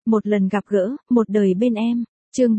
Một lần gặp gỡ, một đời bên em. Chương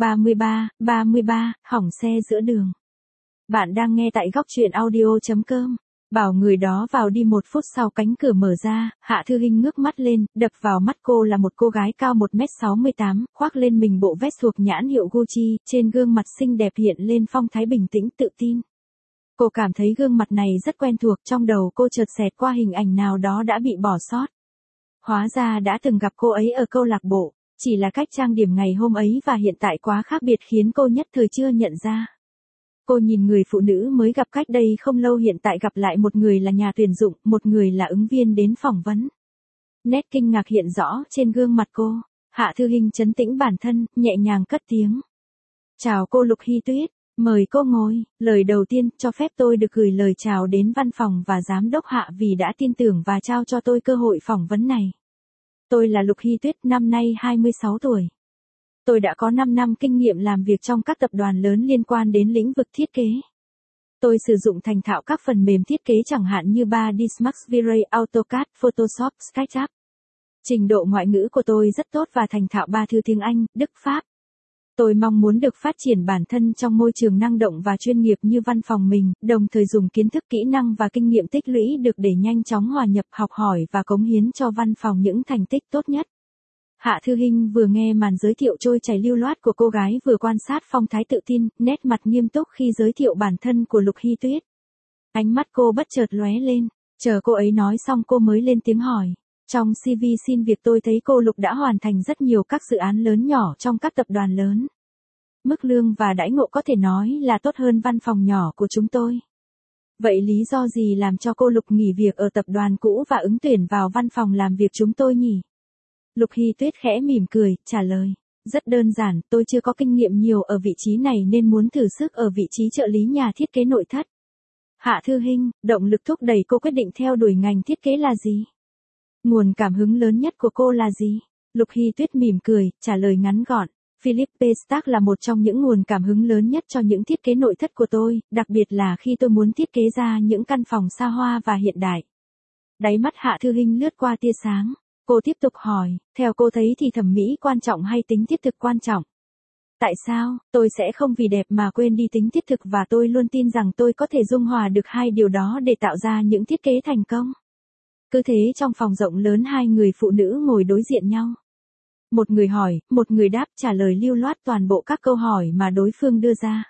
33, hỏng xe giữa đường. Bạn đang nghe tại góc truyện audio.com. Bảo người đó vào đi, 1 phút sau cánh cửa mở ra, Hạ Thư Hinh ngước mắt lên, đập vào mắt cô là một cô gái cao 1m68, khoác lên mình bộ vest thuộc nhãn hiệu Gucci, trên gương mặt xinh đẹp hiện lên phong thái bình tĩnh tự tin. Cô cảm thấy gương mặt này rất quen thuộc, trong đầu cô chợt xẹt qua hình ảnh nào đó đã bị bỏ sót. Hóa ra đã từng gặp cô ấy ở câu lạc bộ, chỉ là cách trang điểm ngày hôm ấy và hiện tại quá khác biệt khiến cô nhất thời chưa nhận ra. Cô nhìn người phụ nữ mới gặp cách đây không lâu hiện tại gặp lại, một người là nhà tuyển dụng, một người là ứng viên đến phỏng vấn. Nét kinh ngạc hiện rõ trên gương mặt cô. Hạ Thư Hinh trấn tĩnh bản thân, nhẹ nhàng cất tiếng. Chào cô Lục Hy Tuyết, mời cô ngồi. Lời đầu tiên, cho phép tôi được gửi lời chào đến văn phòng và giám đốc Hạ vì đã tin tưởng và trao cho tôi cơ hội phỏng vấn này. Tôi là Lục Hy Tuyết, năm nay 26 tuổi. Tôi đã có 5 năm kinh nghiệm làm việc trong các tập đoàn lớn liên quan đến lĩnh vực thiết kế. Tôi sử dụng thành thạo các phần mềm thiết kế chẳng hạn như 3D Max, V-Ray, AutoCAD, Photoshop, SketchUp. Trình độ ngoại ngữ của tôi rất tốt và thành thạo 3 thứ tiếng Anh, Đức, Pháp. Tôi mong muốn được phát triển bản thân trong môi trường năng động và chuyên nghiệp như văn phòng mình, đồng thời dùng kiến thức, kỹ năng và kinh nghiệm tích lũy được để nhanh chóng hòa nhập, học hỏi và cống hiến cho văn phòng những thành tích tốt nhất. Hạ Thư Hinh vừa nghe màn giới thiệu trôi chảy lưu loát của cô gái, vừa quan sát phong thái tự tin, nét mặt nghiêm túc khi giới thiệu bản thân của Lục Hy Tuyết. Ánh mắt cô bất chợt lóe lên, chờ cô ấy nói xong cô mới lên tiếng hỏi. Trong CV xin việc tôi thấy cô Lục đã hoàn thành rất nhiều các dự án lớn nhỏ trong các tập đoàn lớn. Mức lương và đãi ngộ có thể nói là tốt hơn văn phòng nhỏ của chúng tôi. Vậy lý do gì làm cho cô Lục nghỉ việc ở tập đoàn cũ và ứng tuyển vào văn phòng làm việc chúng tôi nhỉ? Lục Hy Tuyết khẽ mỉm cười, trả lời. Rất đơn giản, tôi chưa có kinh nghiệm nhiều ở vị trí này nên muốn thử sức ở vị trí trợ lý nhà thiết kế nội thất. Hạ Thư Hinh, động lực thúc đẩy cô quyết định theo đuổi ngành thiết kế là gì? Nguồn cảm hứng lớn nhất của cô là gì? Lục Hy Tuyết mỉm cười, trả lời ngắn gọn. Philippe Starck là một trong những nguồn cảm hứng lớn nhất cho những thiết kế nội thất của tôi, đặc biệt là khi tôi muốn thiết kế ra những căn phòng xa hoa và hiện đại. Đáy mắt Hạ Thư Hinh lướt qua tia sáng. Cô tiếp tục hỏi, theo cô thấy thì thẩm mỹ quan trọng hay tính thiết thực quan trọng? Tại sao, tôi sẽ không vì đẹp mà quên đi tính thiết thực và tôi luôn tin rằng tôi có thể dung hòa được hai điều đó để tạo ra những thiết kế thành công. Cứ thế trong phòng rộng lớn, hai người phụ nữ ngồi đối diện nhau. Một người hỏi, một người đáp, trả lời lưu loát toàn bộ các câu hỏi mà đối phương đưa ra.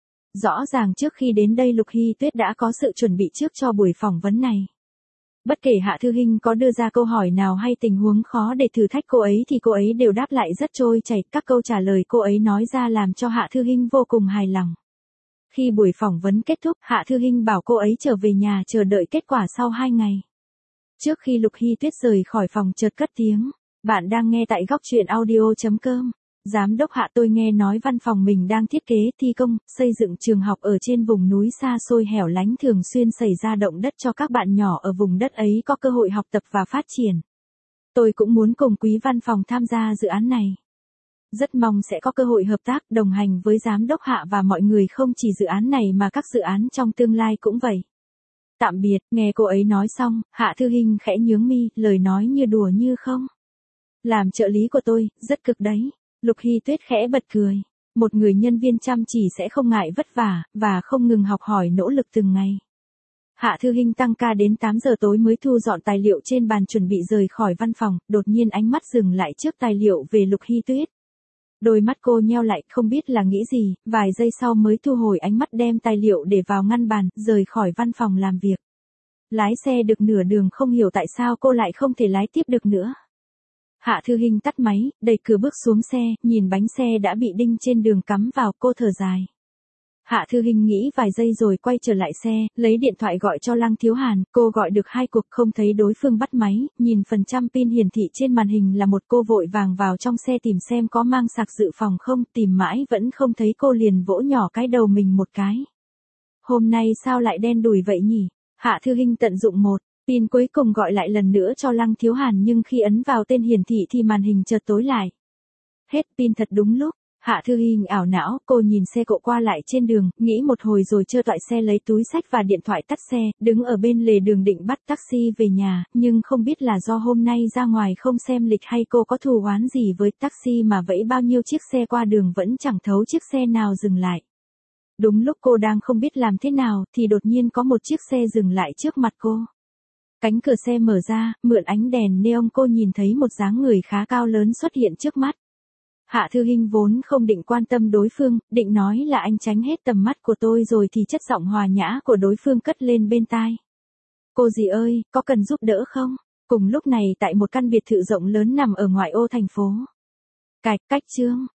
Rõ ràng trước khi đến đây Lục Hy Tuyết đã có sự chuẩn bị trước cho buổi phỏng vấn này. Bất kể Hạ Thư Hinh có đưa ra câu hỏi nào hay tình huống khó để thử thách cô ấy thì cô ấy đều đáp lại rất trôi chảy, các câu trả lời cô ấy nói ra làm cho Hạ Thư Hinh vô cùng hài lòng. Khi buổi phỏng vấn kết thúc, Hạ Thư Hinh bảo cô ấy trở về nhà chờ đợi kết quả sau 2 ngày. Trước khi Lục Hy Tuyết rời khỏi phòng chợt cất tiếng, bạn đang nghe tại góc truyện audio.com. Giám đốc Hạ, tôi nghe nói văn phòng mình đang thiết kế, thi công, xây dựng trường học ở trên vùng núi xa xôi hẻo lánh, thường xuyên xảy ra động đất cho các bạn nhỏ ở vùng đất ấy có cơ hội học tập và phát triển. Tôi cũng muốn cùng quý văn phòng tham gia dự án này. Rất mong sẽ có cơ hội hợp tác, đồng hành với giám đốc Hạ và mọi người, không chỉ dự án này mà các dự án trong tương lai cũng vậy. Tạm biệt. Nghe cô ấy nói xong, Hạ Thư Hinh khẽ nhướng mi, lời nói như đùa như không. Làm trợ lý của tôi, rất cực đấy. Lục Hy Tuyết khẽ bật cười. Một người nhân viên chăm chỉ sẽ không ngại vất vả, và không ngừng học hỏi, nỗ lực từng ngày. Hạ Thư Hinh tăng ca đến 8 giờ tối mới thu dọn tài liệu trên bàn chuẩn bị rời khỏi văn phòng, đột nhiên ánh mắt dừng lại trước tài liệu về Lục Hy Tuyết. Đôi mắt cô nheo lại, không biết là nghĩ gì, vài giây sau mới thu hồi ánh mắt, đem tài liệu để vào ngăn bàn, rời khỏi văn phòng làm việc. Lái xe được nửa đường không hiểu tại sao cô lại không thể lái tiếp được nữa. Hạ Thư Hinh tắt máy, đẩy cửa bước xuống xe, nhìn bánh xe đã bị đinh trên đường cắm vào, cô thở dài. Hạ Thư Hinh nghĩ vài giây rồi quay trở lại xe, lấy điện thoại gọi cho Lăng Thiếu Hàn, cô gọi được 2 cuộc không thấy đối phương bắt máy, nhìn phần trăm pin hiển thị trên màn hình là 1, cô vội vàng vào trong xe tìm xem có mang sạc dự phòng không, tìm mãi vẫn không thấy, cô liền vỗ nhỏ cái đầu mình một cái. Hôm nay sao lại đen đủi vậy nhỉ? Hạ Thư Hinh tận dụng 1 pin cuối cùng gọi lại lần nữa cho Lăng Thiếu Hàn, nhưng khi ấn vào tên hiển thị thì màn hình chợt tối lại. Hết pin thật đúng lúc, Hạ Thư Hinh ảo não, cô nhìn xe cộ qua lại trên đường, nghĩ một hồi rồi chơ toại xe lấy túi xách và điện thoại tắt xe, đứng ở bên lề đường định bắt taxi về nhà, nhưng không biết là do hôm nay ra ngoài không xem lịch hay cô có thù oán gì với taxi mà vẫy bao nhiêu chiếc xe qua đường vẫn chẳng thấu chiếc xe nào dừng lại. Đúng lúc cô đang không biết làm thế nào thì đột nhiên có một chiếc xe dừng lại trước mặt cô. Cánh cửa xe mở ra, mượn ánh đèn neon cô nhìn thấy một dáng người khá cao lớn xuất hiện trước mắt. Hạ Thư Hinh vốn không định quan tâm đối phương, định nói là anh tránh hết tầm mắt của tôi rồi thì chất giọng hòa nhã của đối phương cất lên bên tai. Cô dì ơi, có cần giúp đỡ không? Cùng lúc này tại một căn biệt thự rộng lớn nằm ở ngoại ô thành phố. Cách chương